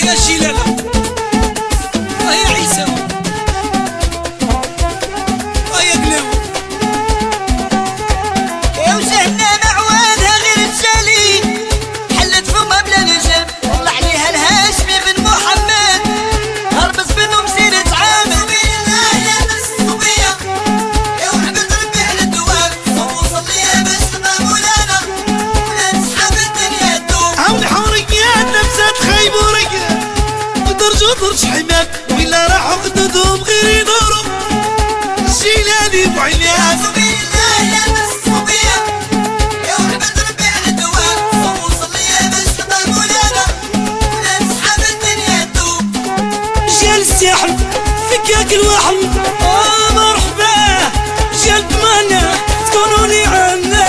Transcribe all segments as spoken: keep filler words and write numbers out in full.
درج حماك ولا راحوا خدودهم غير يدوروا الجيلاني وعلياس بالله يا الصوبية يا وحبة ربي على الدوام صوم وصلي باش تبقى مولانا ولا نسحب الدنيا تدوم جال الساحل فكاك الوحل اه مرحبا جال تمنى تكونوا لي عنا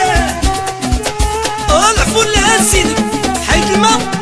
اه العفو لها سيدي حيد الماء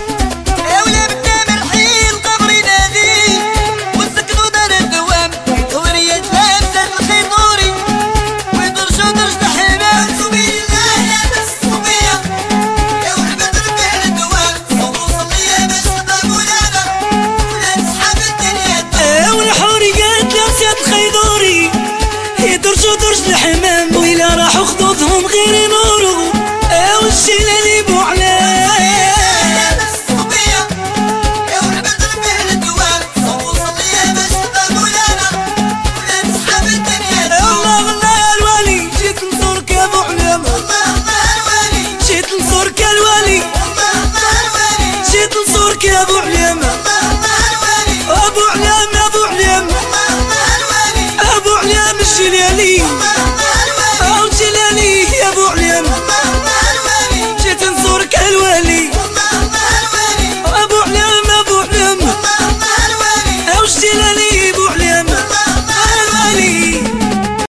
درج الحمام ويلا راحوا خدودهم غير ينوروا اه والجيلاني بوعلاه يا الصوبية يا وحبة ربي على الدوام صوم وصلي باش تبقى مولانا ولا نسحب الدنيا تدوم الله الله الوالي جيت نزورك يا ابو علام الله الله الوالي جيت نزورك يا الوالي الله الله الوالي جيت نزورك يا ابو علام الله الله الوالي ابو علام يا ابو علام الله الله الوالي ابو علام الجيلاني الله الله الوالي اه الجيلاني يا ابو علام